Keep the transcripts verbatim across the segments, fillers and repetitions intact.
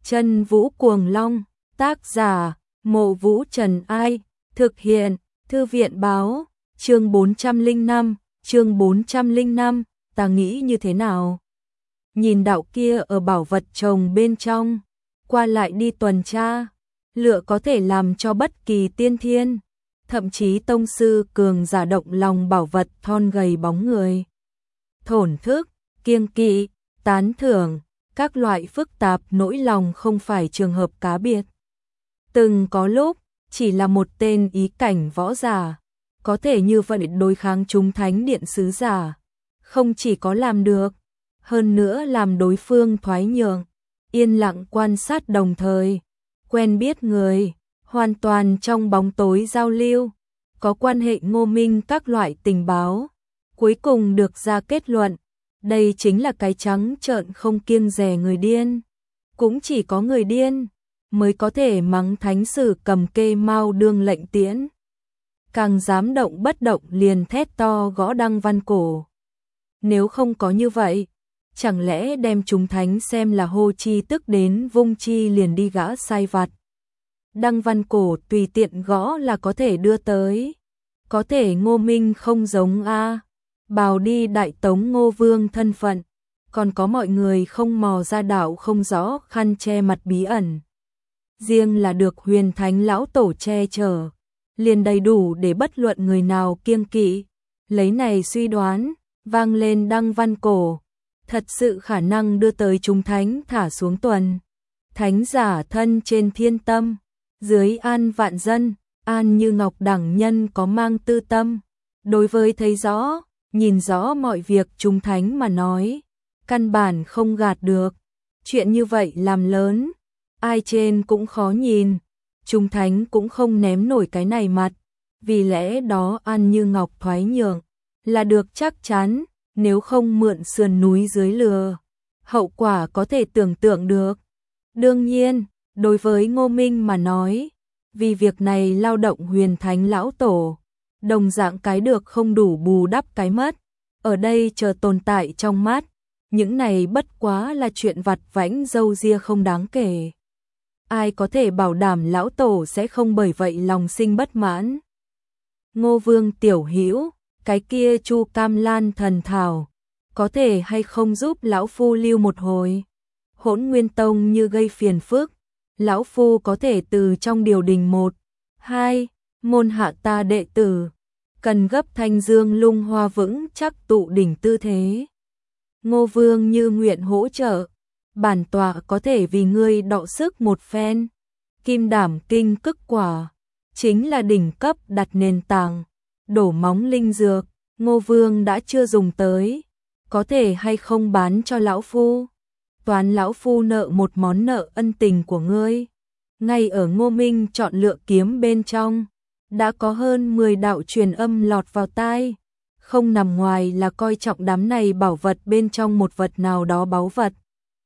Chân Vũ Cuồng Long, tác giả, Mộ Vũ Trần Ai, thực hiện, Thư viện Báo, chương bốn trăm lẻ năm, chương bốn trăm lẻ năm, ta nghĩ như thế nào? Nhìn đạo kia ở bảo vật trồng bên trong, qua lại đi tuần tra, lựa có thể làm cho bất kỳ tiên thiên, thậm chí tông sư cường giả động lòng bảo vật thon gầy bóng người. Thổn thức, kiêng kỵ, tán thưởng, các loại phức tạp nỗi lòng không phải trường hợp cá biệt. Từng có lúc, chỉ là một tên ý cảnh võ giả, có thể như vậy đối kháng chúng thánh điện sứ giả. Không chỉ có làm được, hơn nữa làm đối phương thoái nhượng, yên lặng quan sát đồng thời, quen biết người, hoàn toàn trong bóng tối giao lưu, có quan hệ Ngô Minh các loại tình báo. Cuối cùng được ra kết luận, đây chính là cái trắng trợn không kiêng dè người điên. Cũng chỉ có người điên mới có thể mắng thánh sử cầm kê mau đương lệnh tiễn. Càng dám động bất động liền thét to gõ Đăng Văn Cổ. Nếu không có như vậy, chẳng lẽ đem chúng thánh xem là hô chi tức đến vung chi liền đi gã sai vặt. Đăng Văn Cổ tùy tiện gõ là có thể đưa tới. Có thể Ngô Minh không giống a, bào đi đại tống Ngô Vương thân phận, còn có mọi người không mò ra đạo không rõ khăn che mặt bí ẩn. Riêng là được Huyền Thánh lão tổ che chở, liền đầy đủ để bất luận người nào kiêng kỵ. Lấy này suy đoán, vang lên Đăng Văn Cổ, thật sự khả năng đưa tới chúng thánh thả xuống tuần. Thánh giả thân trên thiên tâm, dưới an vạn dân, an như ngọc đẳng nhân có mang tư tâm. Đối với thấy rõ, nhìn rõ mọi việc chúng thánh mà nói, căn bản không gạt được. Chuyện như vậy làm lớn, ai trên cũng khó nhìn, chúng thánh cũng không ném nổi cái này mặt. Vì lẽ đó An Như Ngọc thoái nhượng là được chắc chắn, nếu không mượn sườn núi dưới lừa, hậu quả có thể tưởng tượng được. Đương nhiên, đối với Ngô Minh mà nói, vì việc này lao động Huyền Thánh lão tổ, đồng dạng cái được không đủ bù đắp cái mất. Ở đây chờ tồn tại trong mắt, những này bất quá là chuyện vặt vãnh râu ria không đáng kể. Ai có thể bảo đảm lão tổ sẽ không bởi vậy lòng sinh bất mãn. Ngô Vương tiểu hữu, cái kia Chu Cam Lan thần thảo, có thể hay không giúp lão phu lưu một hồi? Hỗn Nguyên Tông như gây phiền phức, lão phu có thể từ trong điều đình một, hai, môn hạ ta đệ tử, cần gấp thanh dương lung hoa vững chắc tụ đỉnh tư thế. Ngô Vương như nguyện hỗ trợ, bản tọa có thể vì ngươi đọ sức một phen. Kim Đảm Kinh Cức Quả, chính là đỉnh cấp đặt nền tảng, đổ móng linh dược, Ngô Vương đã chưa dùng tới, có thể hay không bán cho lão phu? Toán lão phu nợ một món nợ ân tình của ngươi. Ngay ở Ngô Minh chọn lựa kiếm bên trong, đã có hơn mười đạo truyền âm lọt vào tai, không nằm ngoài là coi trọng đám này bảo vật bên trong một vật nào đó báu vật.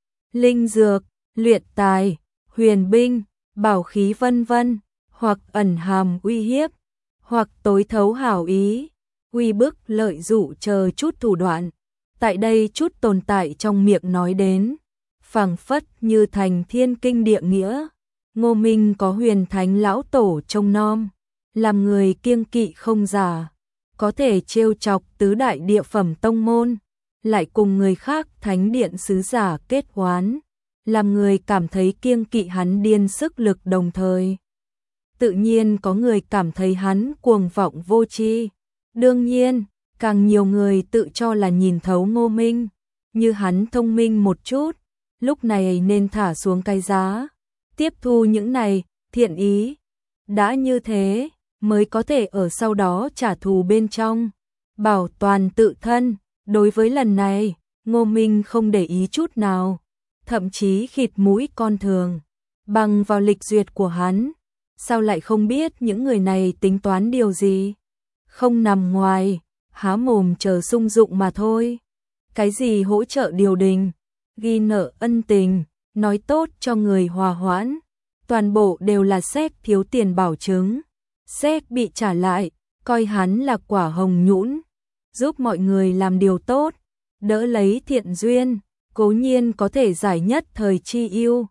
Linh dược, luyện tài, huyền binh, bảo khí vân vân, hoặc ẩn hàm uy hiếp, hoặc tối thấu hảo ý, uy bức lợi dụ chờ chút thủ đoạn. Tại đây chút tồn tại trong miệng nói đến, phảng phất như thành thiên kinh địa nghĩa. Ngô Minh có Huyền Thánh lão tổ trông nom, làm người kiêng kỵ không giả, có thể trêu chọc tứ đại địa phẩm tông môn, lại cùng người khác thánh điện sứ giả kết oán, làm người cảm thấy kiêng kỵ hắn điên sức lực đồng thời. Tự nhiên có người cảm thấy hắn cuồng vọng vô tri. Đương nhiên, càng nhiều người tự cho là nhìn thấu Ngô Minh, như hắn thông minh một chút, lúc này nên thả xuống cái giá, tiếp thu những này, thiện ý. Đã như thế, mới có thể ở sau đó trả thù bên trong, bảo toàn tự thân. Đối với lần này, Ngô Minh không để ý chút nào, thậm chí khịt mũi con thường, bằng vào lịch duyệt của hắn. Sao lại không biết những người này tính toán điều gì? Không nằm ngoài, há mồm chờ sung dụng mà thôi. Cái gì hỗ trợ điều đình, ghi nợ ân tình, nói tốt cho người hòa hoãn, toàn bộ đều là séc thiếu tiền bảo chứng. Séc bị trả lại, coi hắn là quả hồng nhũn, giúp mọi người làm điều tốt, đỡ lấy thiện duyên, cố nhiên có thể giải nhất thời chi ưu.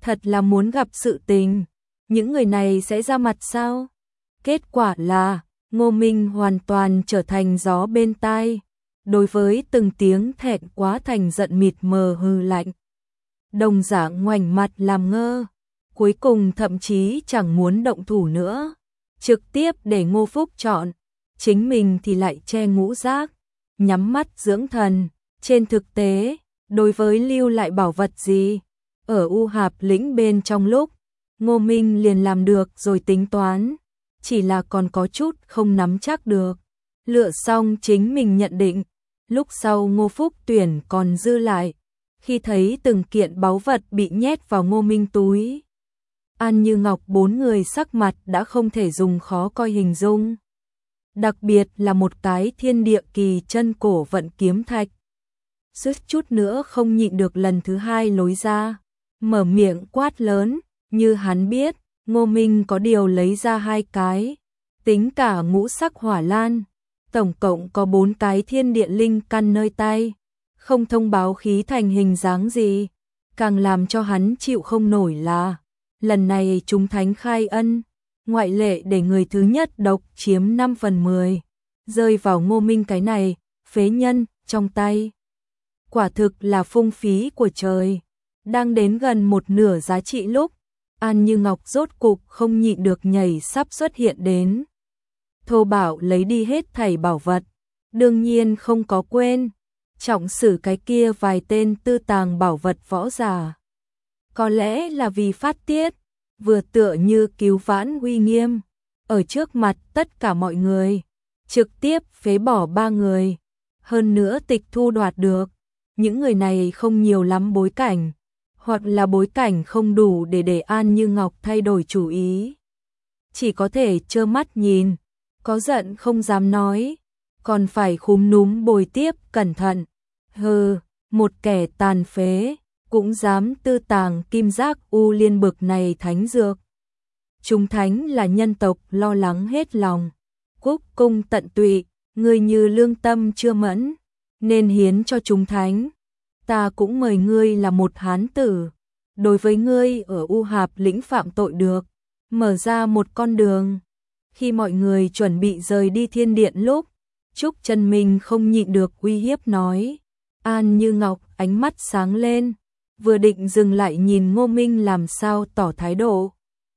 thật là muốn gặp sự tình. Những người này sẽ ra mặt sao? Kết quả là, Ngô Minh hoàn toàn trở thành gió bên tai. Đối với từng tiếng thẹn quá thành giận mịt mờ hừ lạnh. Đồng dạng ngoảnh mặt làm ngơ. Cuối cùng thậm chí chẳng muốn động thủ nữa. Trực tiếp để Ngô Phúc chọn. Chính mình thì lại che ngũ giác. Nhắm mắt dưỡng thần. Trên thực tế, đối với lưu lại bảo vật gì, ở U Hạp lĩnh bên trong lúc, Ngô Minh liền làm được rồi tính toán, chỉ là còn có chút không nắm chắc được. Lựa xong chính mình nhận định, lúc sau Ngô Phúc tuyển còn dư lại, khi thấy từng kiện báu vật bị nhét vào Ngô Minh túi. An Như Ngọc bốn người sắc mặt đã không thể dùng khó coi hình dung. Đặc biệt là một cái thiên địa kỳ chân cổ vận kiếm thạch. Suýt chút nữa không nhịn được lần thứ hai lối ra, mở miệng quát lớn, như hắn biết, Ngô Minh có điều lấy ra hai cái, tính cả ngũ sắc hỏa lan, tổng cộng có bốn cái thiên địa linh căn nơi tay, không thông báo khí thành hình dáng gì, càng làm cho hắn chịu không nổi là, lần này chúng thánh khai ân, ngoại lệ để người thứ nhất độc chiếm năm phần mười, rơi vào Ngô Minh cái này, phế nhân, trong tay. Quả thực là phung phí của trời. Đang đến gần một nửa giá trị lúc, An Như Ngọc rốt cục không nhịn được nhảy sắp xuất hiện đến. Thô Bảo lấy đi hết thảy bảo vật, đương nhiên không có quên, trọng xử cái kia vài tên tư tàng bảo vật võ giả. Có lẽ là vì phát tiết, vừa tựa như cứu vãn uy nghiêm, ở trước mặt tất cả mọi người, trực tiếp phế bỏ ba người, hơn nữa tịch thu đoạt được. Những người này không nhiều lắm bối cảnh, hoặc là bối cảnh không đủ để để An Như Ngọc thay đổi chủ ý. Chỉ có thể trơ mắt nhìn, có giận không dám nói, còn phải khúm núm bồi tiếp cẩn thận. Hừ, một kẻ tàn phế, cũng dám tư tàng kim giác u liên bực này thánh dược. Chúng thánh là nhân tộc lo lắng hết lòng. Cúc cung tận tụy, người như lương tâm chưa mẫn, nên hiến cho chúng thánh. Ta cũng mời ngươi là một hán tử, đối với ngươi ở U Hạp lĩnh phạm tội được, mở ra một con đường. Khi mọi người chuẩn bị rời đi thiên điện lúc, Trúc Chân Minh không nhịn được uy hiếp nói. An Như Ngọc ánh mắt sáng lên, vừa định dừng lại nhìn Ngô Minh làm sao tỏ thái độ.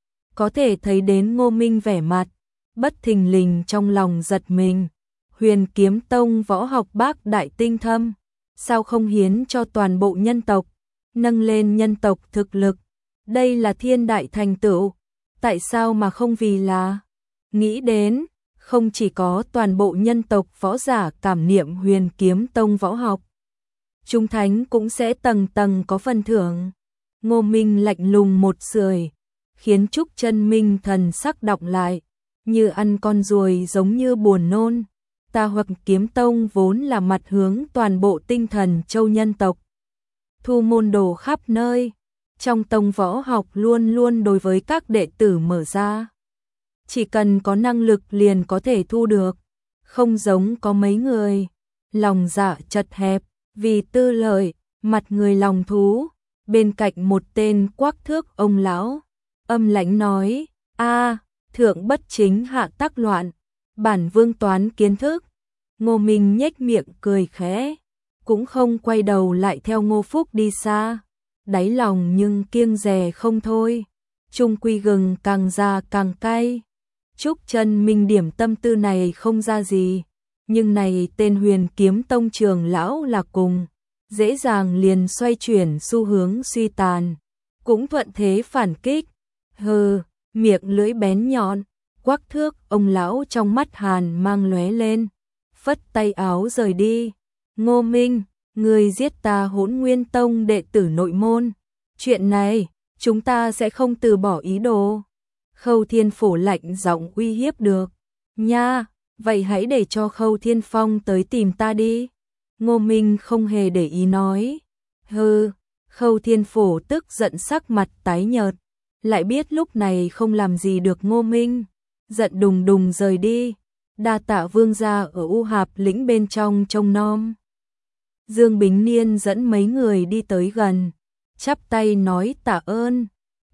Có thể thấy đến Ngô Minh vẻ mặt, bất thình lình trong lòng giật mình. Huyền Kiếm Tông võ học bác đại tinh thâm, sao không hiến cho toàn bộ nhân tộc, nâng lên nhân tộc thực lực, đây là thiên đại thành tựu, tại sao mà không vì là, nghĩ đến, không chỉ có toàn bộ nhân tộc võ giả cảm niệm Huyền Kiếm Tông võ học, chúng thánh cũng sẽ tầng tầng có phần thưởng. Ngô Minh lạnh lùng một sưởi, khiến Trúc Chân Minh thần sắc đọng lại, như ăn con ruồi giống như buồn nôn. Ta hoặc Kiếm Tông vốn là mặt hướng toàn bộ tinh thần châu nhân tộc. Thu môn đồ khắp nơi, trong tông võ học luôn luôn đối với các đệ tử mở ra. Chỉ cần có năng lực liền có thể thu được, không giống có mấy người, lòng dạ chật hẹp, vì tư lợi, mặt người lòng thú. Bên cạnh một tên quắc thước ông lão, âm lãnh nói, a thượng bất chính hạ tắc loạn, bản vương toán kiến thức. Ngô Minh nhếch miệng cười khẽ, cũng không quay đầu lại theo Ngô Phúc đi xa, đáy lòng nhưng kiêng dè không thôi. Trung quy gừng càng già càng cay. Trúc Chân Minh điểm tâm tư này không ra gì, nhưng này tên Huyền Kiếm Tông trưởng lão là cùng, dễ dàng liền xoay chuyển xu hướng suy tàn, cũng thuận thế phản kích. Hừ, miệng lưỡi bén nhọn, quắc thước ông lão trong mắt hàn mang lóe lên, phất tay áo rời đi. Ngô Minh, người giết ta Hỗn Nguyên Tông đệ tử nội môn, chuyện này chúng ta sẽ không từ bỏ ý đồ. Khâu Thiên Phổ lạnh giọng uy hiếp được. Nha, vậy hãy để cho Khâu Thiên Phong tới tìm ta đi. Ngô Minh không hề để ý nói. Hừ, Khâu Thiên Phổ tức giận sắc mặt tái nhợt, lại biết lúc này không làm gì được Ngô Minh, giận đùng đùng rời đi. Đa tạ vương gia ở U Hạp lĩnh bên trong trông nom. Dương Bính Niên dẫn mấy người đi tới gần, chắp tay nói tạ ơn.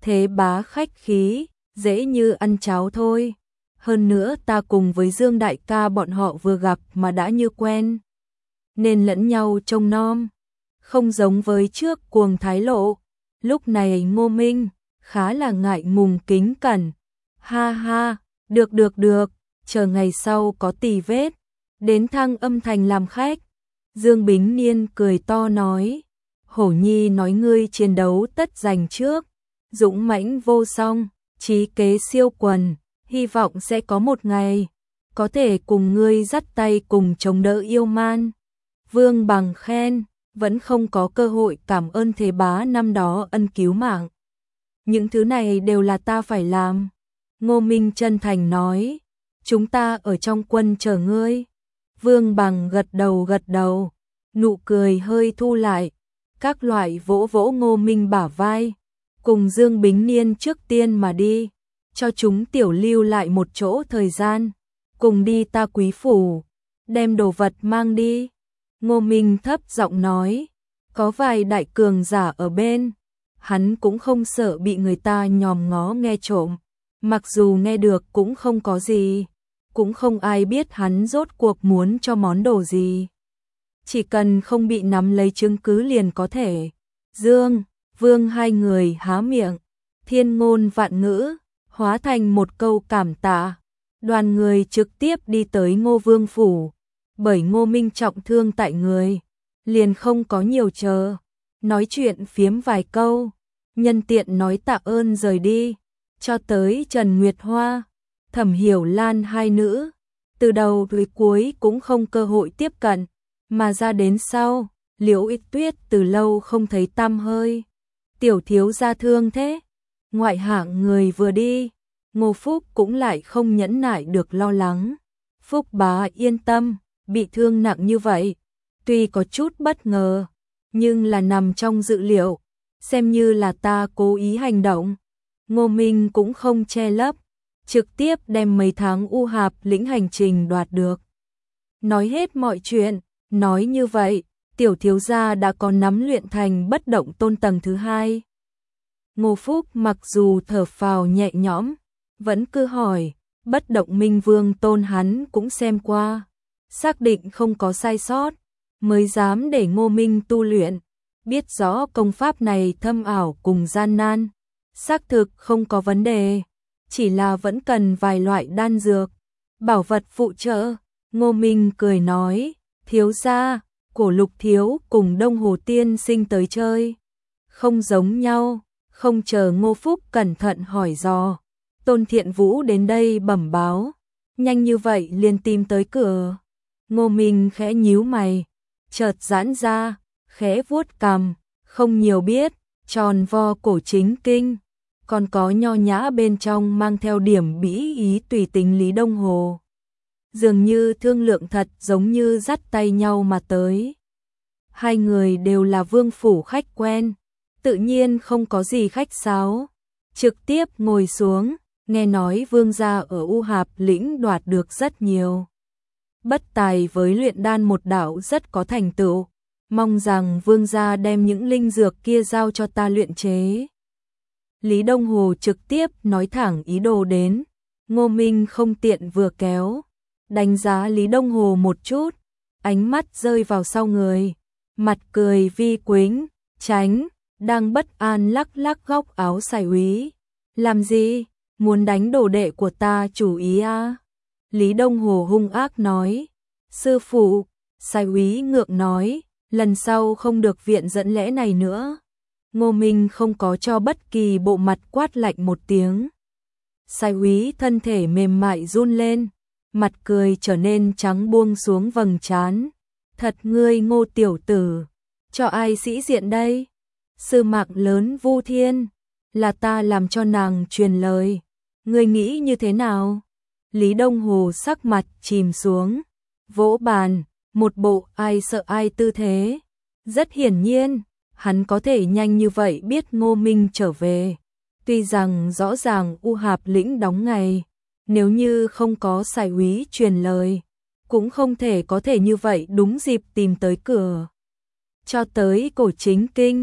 Thế bá khách khí, dễ như ăn cháo thôi. Hơn nữa ta cùng với Dương đại ca bọn họ vừa gặp mà đã như quen, nên lẫn nhau trông nom, không giống với trước cuồng thái lộ. Lúc này Ngô Minh khá là ngại ngùng kính cẩn. Ha ha, được được được, chờ ngày sau có tì vết, đến Thăng Âm Thành làm khách. Dương Bính Niên cười to nói, Hổ Nhi nói ngươi chiến đấu tất giành trước, dũng mãnh vô song, trí kế siêu quần, hy vọng sẽ có một ngày có thể cùng ngươi dắt tay cùng chống đỡ yêu man. Vương Bằng khen, vẫn không có cơ hội cảm ơn thế bá năm đó ân cứu mạng. Những thứ này đều là ta phải làm. Ngô Minh chân thành nói, chúng ta ở trong quân chờ ngươi. Vương Bằng gật đầu gật đầu, nụ cười hơi thu lại, các loại vỗ vỗ Ngô Minh bả vai, cùng Dương Bính Niên trước tiên mà đi, cho chúng tiểu lưu lại một chỗ thời gian, cùng đi ta Quý phủ, đem đồ vật mang đi. Ngô Minh thấp giọng nói, có vài đại cường giả ở bên, hắn cũng không sợ bị người ta nhòm ngó nghe trộm, mặc dù nghe được cũng không có gì, cũng không ai biết hắn rốt cuộc muốn cho món đồ gì. Chỉ cần không bị nắm lấy chứng cứ liền có thể. Dương, Vương hai người há miệng, thiên ngôn vạn ngữ, hóa thành một câu cảm tạ. Đoàn người trực tiếp đi tới Ngô Vương phủ, bởi Ngô Minh trọng thương tại người, liền không có nhiều chờ, nói chuyện phiếm vài câu, nhân tiện nói tạ ơn rời đi, cho tới Trần Nguyệt Hoa, Thẩm Hiểu Lan hai nữ, từ đầu tới cuối cũng không cơ hội tiếp cận, mà ra đến sau, Liễu Ít Tuyết từ lâu không thấy tăm hơi. Tiểu thiếu gia thương thế, ngoại hạng người vừa đi, Ngô Phúc cũng lại không nhẫn nại được lo lắng. Phúc bá yên tâm, bị thương nặng như vậy, tuy có chút bất ngờ, nhưng là nằm trong dự liệu, xem như là ta cố ý hành động. Ngô Minh cũng không che lấp, trực tiếp đem mấy tháng u hạp lĩnh hành trình đoạt được. Nói hết mọi chuyện, nói như vậy, tiểu thiếu gia đã có nắm luyện thành bất động tôn tầng thứ hai. Ngô Phúc mặc dù thở phào nhẹ nhõm, vẫn cứ hỏi, bất động minh vương tôn hắn cũng xem qua, xác định không có sai sót, mới dám để Ngô Minh tu luyện, biết rõ công pháp này thâm ảo cùng gian nan, xác thực không có vấn đề, chỉ là vẫn cần vài loại đan dược, bảo vật phụ trợ. Ngô Minh cười nói, thiếu gia, Cổ Lục thiếu cùng Đông Hồ tiên sinh tới chơi, không giống nhau. Không chờ Ngô Phúc cẩn thận hỏi dò, Tôn Thiện Vũ đến đây bẩm báo, nhanh như vậy liền tìm tới cửa. Ngô Minh khẽ nhíu mày, chợt giãn ra, khẽ vuốt cằm, không nhiều biết, tròn vo cổ chính kinh, còn có nho nhã bên trong mang theo điểm bỉ ý tùy tính Lý Đông Hồ. Dường như thương lượng thật giống như dắt tay nhau mà tới. Hai người đều là vương phủ khách quen, tự nhiên không có gì khách sáo, trực tiếp ngồi xuống, nghe nói vương gia ở U Hạp lĩnh đoạt được rất nhiều. Bất tài với luyện đan một đạo rất có thành tựu, mong rằng vương gia đem những linh dược kia giao cho ta luyện chế. Lý Đông Hồ trực tiếp nói thẳng ý đồ đến, Ngô Minh không tiện vừa kéo, đánh giá Lý Đông Hồ một chút, ánh mắt rơi vào sau người, mặt cười vi quính, tránh. Đang bất an lắc lắc góc áo Sài Úy. Làm gì? Muốn đánh đồ đệ của ta chủ ý à? Lý Đông Hồ hung ác nói. Sư phụ, Sài Úy ngượng nói, lần sau không được viện dẫn lẽ này nữa. Ngô Minh không có cho bất kỳ bộ mặt quát lạnh một tiếng. Sài Úy thân thể mềm mại run lên, mặt cười trở nên trắng buông xuống vầng trán. Thật ngươi Ngô tiểu tử, cho ai sĩ diện đây? Sư mạng lớn Vu Thiên, là ta làm cho nàng truyền lời, ngươi nghĩ như thế nào? Lý Đông Hồ sắc mặt chìm xuống, vỗ bàn, một bộ ai sợ ai tư thế. Rất hiển nhiên, hắn có thể nhanh như vậy biết Ngô Minh trở về. Tuy rằng rõ ràng U Hạp lĩnh đóng ngày, nếu như không có Sài Úy truyền lời, cũng không thể có thể như vậy đúng dịp tìm tới cửa. Cho tới cổ chính kinh,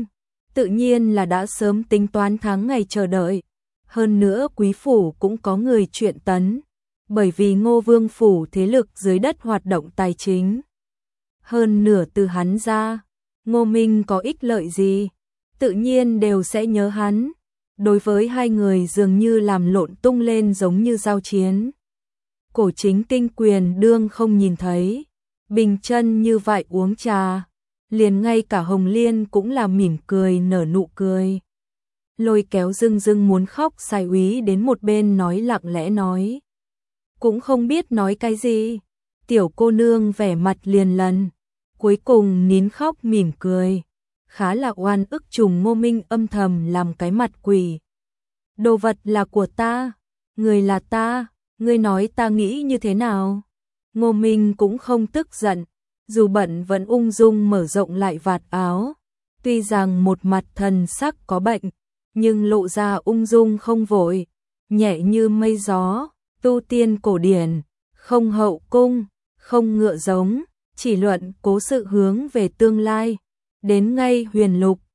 tự nhiên là đã sớm tính toán tháng ngày chờ đợi. Hơn nữa quý phủ cũng có người chuyện tấn, bởi vì Ngô Vương phủ thế lực dưới đất hoạt động tài chính. Hơn nửa từ hắn ra, Ngô Minh có ích lợi gì, tự nhiên đều sẽ nhớ hắn. Đối với hai người dường như làm lộn tung lên giống như giao chiến. Cổ Chính Kinh quyền đương không nhìn thấy, bình chân như vậy uống trà, liền ngay cả Hồng Liên cũng là mỉm cười nở nụ cười. Lôi kéo dưng dưng muốn khóc Sai Úy đến một bên nói lặng lẽ nói. Cũng không biết nói cái gì, tiểu cô nương vẻ mặt liền lần, cuối cùng nín khóc mỉm cười. Khá là oan ức trùng Ngô Minh âm thầm làm cái mặt quỷ. Đồ vật là của ta, người là ta, ngươi nói ta nghĩ như thế nào? Ngô Minh cũng không tức giận, dù bận vẫn ung dung mở rộng lại vạt áo. Tuy rằng một mặt thần sắc có bệnh, nhưng lộ ra ung dung không vội, nhẹ như mây gió, tu tiên cổ điển, không hậu cung, không ngựa giống, chỉ luận cố sự hướng về tương lai. Đến ngay huyền lục,